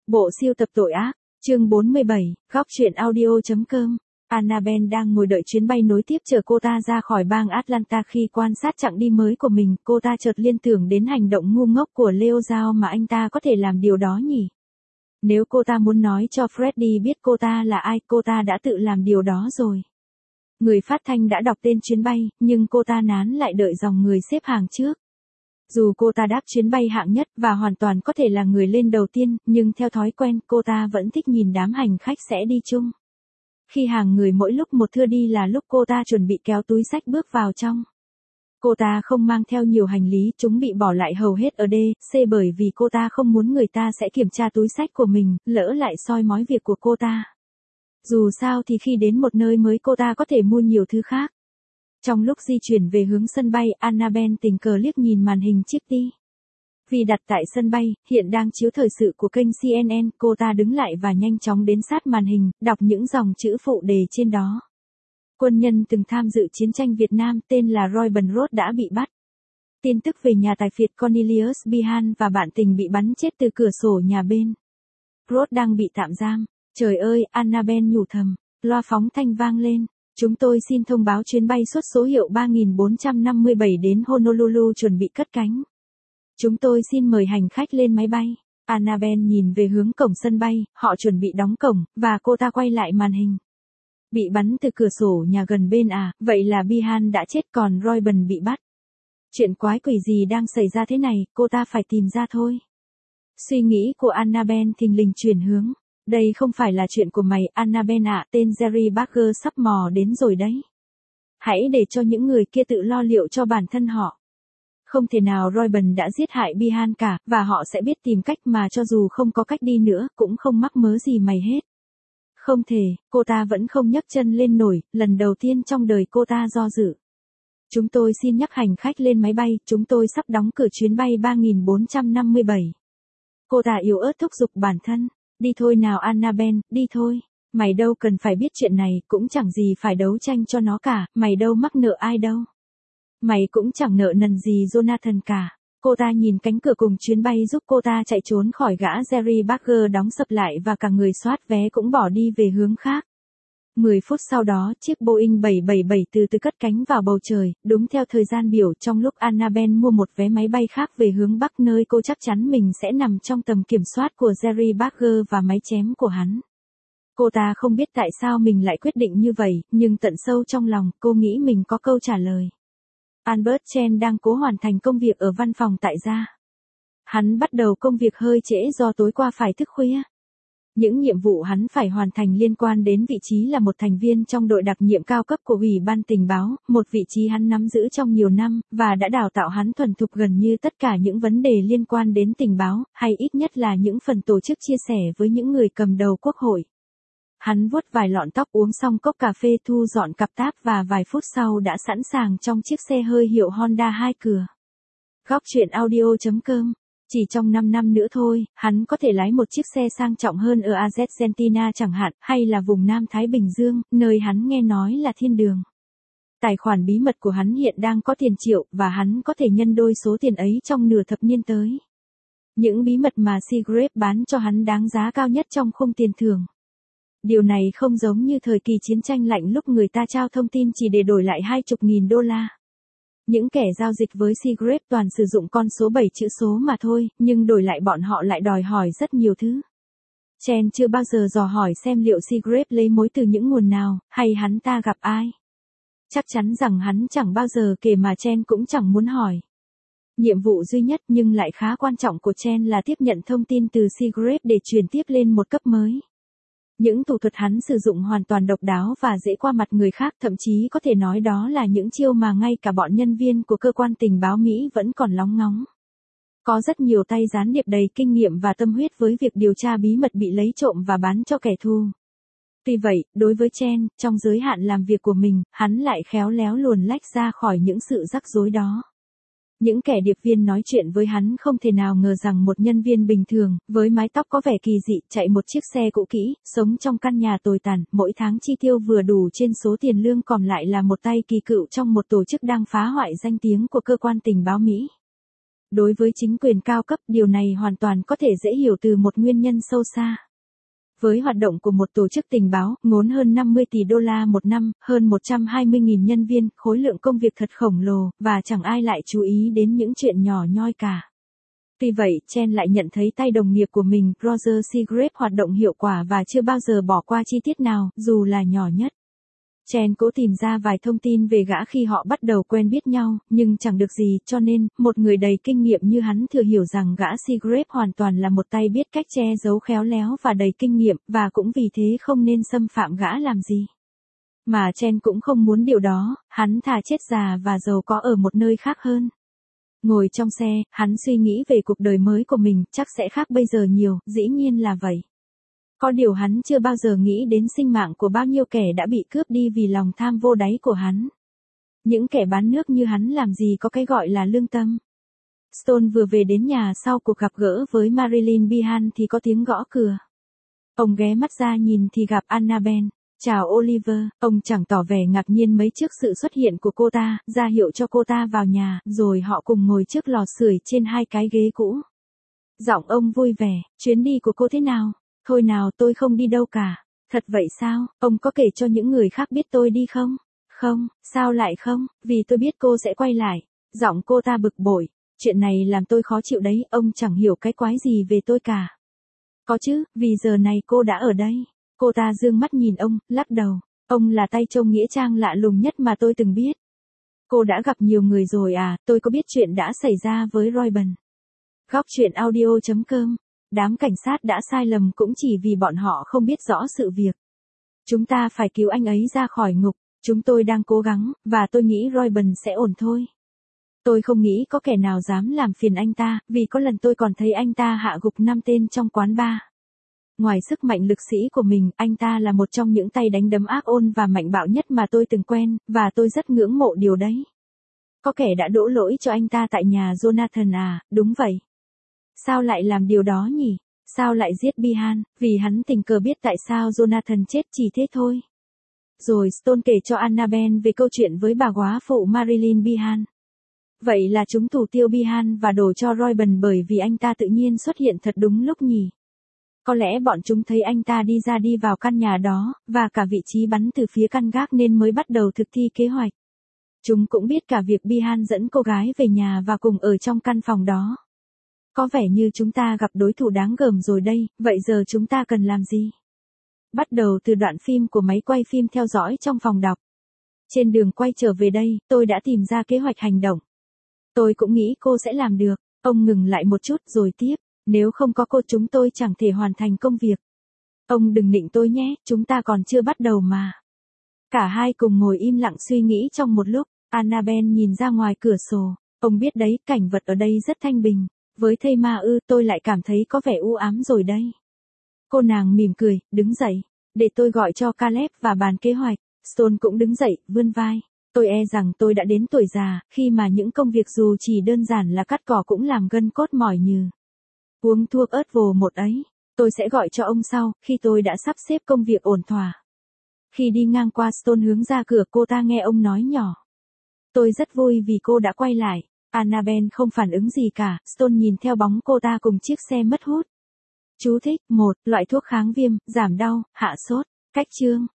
Bộ siêu tập tội ác, chương 47, góc truyện audio.com. Annabelle đang ngồi đợi chuyến bay nối tiếp chờ cô ta ra khỏi bang Atlanta. Khi quan sát chặng đi mới của mình, cô ta chợt liên tưởng đến hành động ngu ngốc của Leo Giao mà anh ta có thể làm điều đó nhỉ. Nếu cô ta muốn nói cho Freddie biết cô ta là ai, cô ta đã tự làm điều đó rồi. Người phát thanh đã đọc tên chuyến bay, nhưng cô ta nán lại đợi dòng người xếp hàng trước. Dù cô ta đáp chuyến bay hạng nhất và hoàn toàn có thể là người lên đầu tiên, nhưng theo thói quen cô ta vẫn thích nhìn đám hành khách sẽ đi chung. Khi hàng người mỗi lúc một thưa đi là lúc cô ta chuẩn bị kéo túi xách bước vào trong. Cô ta không mang theo nhiều hành lý, chúng bị bỏ lại hầu hết ở D, C bởi vì cô ta không muốn người ta sẽ kiểm tra túi xách của mình, lỡ lại soi mói việc của cô ta. Dù sao thì khi đến một nơi mới cô ta có thể mua nhiều thứ khác. Trong lúc di chuyển về hướng sân bay, Annabelle tình cờ liếc nhìn màn hình chip TV. Vì đặt tại sân bay, hiện đang chiếu thời sự của kênh CNN, cô ta đứng lại và nhanh chóng đến sát màn hình, đọc những dòng chữ phụ đề trên đó. Quân nhân từng tham dự chiến tranh Việt Nam tên là Roy Rhodes đã bị bắt. Tin tức về nhà tài phiệt Cornelius Behan và bạn tình bị bắn chết từ cửa sổ nhà bên. Rhodes đang bị tạm giam. Trời ơi, Annabelle nhủ thầm. Loa phóng thanh vang lên. Chúng tôi xin thông báo chuyến bay xuất số hiệu 3457 đến Honolulu chuẩn bị cất cánh. Chúng tôi xin mời hành khách lên máy bay. Annabelle nhìn về hướng cổng sân bay, họ chuẩn bị đóng cổng, và cô ta quay lại màn hình. Bị bắn từ cửa sổ nhà gần bên à, vậy là Behan đã chết còn Roy bị bắt. Chuyện quái quỷ gì đang xảy ra thế này, cô ta phải tìm ra thôi. Suy nghĩ của Annabelle thình lình chuyển hướng. Đây không phải là chuyện của mày, Annabelle ạ, tên Jerry Barker sắp mò đến rồi đấy. Hãy để cho những người kia tự lo liệu cho bản thân họ. Không thể nào Roy đã giết hại Behan cả, và họ sẽ biết tìm cách mà cho dù không có cách đi nữa, cũng không mắc mớ gì mày hết. Không thể, cô ta vẫn không nhấc chân lên nổi, lần đầu tiên trong đời cô ta do dự. Chúng tôi xin nhắc hành khách lên máy bay, chúng tôi sắp đóng cửa chuyến bay 3457. Cô ta yếu ớt thúc giục bản thân. Đi thôi nào Annabelle, đi thôi. Mày đâu cần phải biết chuyện này, cũng chẳng gì phải đấu tranh cho nó cả, mày đâu mắc nợ ai đâu. Mày cũng chẳng nợ nần gì Jonathan cả. Cô ta nhìn cánh cửa cùng chuyến bay giúp cô ta chạy trốn khỏi gã Jerry Barker đóng sập lại và cả người soát vé cũng bỏ đi về hướng khác. 10 phút sau đó, chiếc Boeing 777 từ từ cất cánh vào bầu trời, đúng theo thời gian biểu trong lúc Annabelle mua một vé máy bay khác về hướng Bắc nơi cô chắc chắn mình sẽ nằm trong tầm kiểm soát của Jerry Barker và máy chém của hắn. Cô ta không biết tại sao mình lại quyết định như vậy, nhưng tận sâu trong lòng, cô nghĩ mình có câu trả lời. Albert Chen đang cố hoàn thành công việc ở văn phòng tại gia. Hắn bắt đầu công việc hơi trễ do tối qua phải thức khuya. Những nhiệm vụ hắn phải hoàn thành liên quan đến vị trí là một thành viên trong đội đặc nhiệm cao cấp của Ủy ban tình báo, một vị trí hắn nắm giữ trong nhiều năm, và đã đào tạo hắn thuần thục gần như tất cả những vấn đề liên quan đến tình báo, hay ít nhất là những phần tổ chức chia sẻ với những người cầm đầu quốc hội. Hắn vuốt vài lọn tóc uống xong cốc cà phê thu dọn cặp táp và vài phút sau đã sẵn sàng trong chiếc xe hơi hiệu Honda 2 cửa. Góc truyện audio.com. Chỉ trong 5 năm nữa thôi, hắn có thể lái một chiếc xe sang trọng hơn ở Argentina chẳng hạn, hay là vùng Nam Thái Bình Dương, nơi hắn nghe nói là thiên đường. Tài khoản bí mật của hắn hiện đang có tiền triệu, và hắn có thể nhân đôi số tiền ấy trong nửa thập niên tới. Những bí mật mà Seagraves bán cho hắn đáng giá cao nhất trong khung tiền thưởng. Điều này không giống như thời kỳ chiến tranh lạnh lúc người ta trao thông tin chỉ để đổi lại $20.000. Những kẻ giao dịch với Seagraves toàn sử dụng con số 7 chữ số mà thôi, nhưng đổi lại bọn họ lại đòi hỏi rất nhiều thứ. Chen chưa bao giờ dò hỏi xem liệu Seagraves lấy mối từ những nguồn nào, hay hắn ta gặp ai. Chắc chắn rằng hắn chẳng bao giờ kể mà Chen cũng chẳng muốn hỏi. Nhiệm vụ duy nhất nhưng lại khá quan trọng của Chen là tiếp nhận thông tin từ Seagraves để truyền tiếp lên một cấp mới. Những thủ thuật hắn sử dụng hoàn toàn độc đáo và dễ qua mặt người khác, thậm chí có thể nói đó là những chiêu mà ngay cả bọn nhân viên của cơ quan tình báo Mỹ vẫn còn lóng ngóng. Có rất nhiều tay gián điệp đầy kinh nghiệm và tâm huyết với việc điều tra bí mật bị lấy trộm và bán cho kẻ thù. Tuy vậy, đối với Chen, trong giới hạn làm việc của mình, hắn lại khéo léo luồn lách ra khỏi những sự rắc rối đó. Những kẻ điệp viên nói chuyện với hắn không thể nào ngờ rằng một nhân viên bình thường, với mái tóc có vẻ kỳ dị, chạy một chiếc xe cũ kỹ, sống trong căn nhà tồi tàn, mỗi tháng chi tiêu vừa đủ trên số tiền lương còn lại là một tay kỳ cựu trong một tổ chức đang phá hoại danh tiếng của cơ quan tình báo Mỹ. Đối với chính quyền cao cấp, điều này hoàn toàn có thể dễ hiểu từ một nguyên nhân sâu xa. Với hoạt động của một tổ chức tình báo, ngốn hơn 50 tỷ đô la một năm, hơn 120.000 nhân viên, khối lượng công việc thật khổng lồ, và chẳng ai lại chú ý đến những chuyện nhỏ nhoi cả. Tuy vậy, Chen lại nhận thấy tay đồng nghiệp của mình, Roger Seagraves hoạt động hiệu quả và chưa bao giờ bỏ qua chi tiết nào, dù là nhỏ nhất. Chen cố tìm ra vài thông tin về gã khi họ bắt đầu quen biết nhau, nhưng chẳng được gì, cho nên, một người đầy kinh nghiệm như hắn thừa hiểu rằng gã Seagraves hoàn toàn là một tay biết cách che giấu khéo léo và đầy kinh nghiệm, và cũng vì thế không nên xâm phạm gã làm gì. Mà Chen cũng không muốn điều đó, hắn thà chết già và giàu có ở một nơi khác hơn. Ngồi trong xe, hắn suy nghĩ về cuộc đời mới của mình, chắc sẽ khác bây giờ nhiều, dĩ nhiên là vậy. Có điều hắn chưa bao giờ nghĩ đến sinh mạng của bao nhiêu kẻ đã bị cướp đi vì lòng tham vô đáy của hắn. Những kẻ bán nước như hắn làm gì có cái gọi là lương tâm. Stone vừa về đến nhà sau cuộc gặp gỡ với Marilyn Behan thì có tiếng gõ cửa. Ông ghé mắt ra nhìn thì gặp Annabelle. Chào Oliver, ông chẳng tỏ vẻ ngạc nhiên mấy trước sự xuất hiện của cô ta, ra hiệu cho cô ta vào nhà, rồi họ cùng ngồi trước lò sưởi trên hai cái ghế cũ. Giọng ông vui vẻ, chuyến đi của cô thế nào? Thôi nào, tôi không đi đâu cả. Thật vậy sao, ông có kể cho những người khác biết tôi đi không? Không, sao lại không, vì tôi biết cô sẽ quay lại. Giọng cô ta bực bội, chuyện này làm tôi khó chịu đấy, ông chẳng hiểu cái quái gì về tôi cả. Có chứ, vì giờ này cô đã ở đây. Cô ta dương mắt nhìn ông, lắc đầu. Ông là tay trông nghĩa trang lạ lùng nhất mà tôi từng biết. Cô đã gặp nhiều người rồi à, tôi có biết chuyện đã xảy ra với Roy Bần. Góc truyện audio.com. Đám cảnh sát đã sai lầm cũng chỉ vì bọn họ không biết rõ sự việc. Chúng ta phải cứu anh ấy ra khỏi ngục, chúng tôi đang cố gắng, và tôi nghĩ Roy Bần sẽ ổn thôi. Tôi không nghĩ có kẻ nào dám làm phiền anh ta, vì có lần tôi còn thấy anh ta hạ gục 5 tên trong quán bar. Ngoài sức mạnh lực sĩ của mình, anh ta là một trong những tay đánh đấm ác ôn và mạnh bạo nhất mà tôi từng quen, và tôi rất ngưỡng mộ điều đấy. Có kẻ đã đổ lỗi cho anh ta tại nhà Jonathan à, đúng vậy. Sao lại làm điều đó nhỉ? Sao lại giết Behan? Vì hắn tình cờ biết tại sao Jonathan chết, chỉ thế thôi. Rồi Stone kể cho Annabelle về câu chuyện với bà góa phụ Marilyn Behan. Vậy là chúng thủ tiêu Behan và đổ cho Roy Bần bởi vì anh ta tự nhiên xuất hiện thật đúng lúc nhỉ? Có lẽ bọn chúng thấy anh ta đi ra đi vào căn nhà đó, và cả vị trí bắn từ phía căn gác nên mới bắt đầu thực thi kế hoạch. Chúng cũng biết cả việc Behan dẫn cô gái về nhà và cùng ở trong căn phòng đó. Có vẻ như chúng ta gặp đối thủ đáng gờm rồi đây, vậy giờ chúng ta cần làm gì? Bắt đầu từ đoạn phim của máy quay phim theo dõi trong phòng đọc. Trên đường quay trở về đây, tôi đã tìm ra kế hoạch hành động. Tôi cũng nghĩ cô sẽ làm được. Ông ngừng lại một chút rồi tiếp. Nếu không có cô chúng tôi chẳng thể hoàn thành công việc. Ông đừng nịnh tôi nhé, chúng ta còn chưa bắt đầu mà. Cả hai cùng ngồi im lặng suy nghĩ trong một lúc. Annabelle nhìn ra ngoài cửa sổ. Ông biết đấy, cảnh vật ở đây rất thanh bình. Với thây ma ư, tôi lại cảm thấy có vẻ u ám rồi đây. Cô nàng mỉm cười, đứng dậy. Để tôi gọi cho Caleb và bàn kế hoạch. Stone cũng đứng dậy, vươn vai. Tôi e rằng tôi đã đến tuổi già, khi mà những công việc dù chỉ đơn giản là cắt cỏ cũng làm gân cốt mỏi nhừ. Uống thuốc ớt vồ một ấy. Tôi sẽ gọi cho ông sau, khi tôi đã sắp xếp công việc ổn thỏa. Khi đi ngang qua Stone hướng ra cửa, cô ta nghe ông nói nhỏ. Tôi rất vui vì cô đã quay lại. Annabelle không phản ứng gì cả, Stone nhìn theo bóng cô ta cùng chiếc xe mất hút. Chú thích, 1. Loại thuốc kháng viêm, giảm đau, hạ sốt. Cách chương.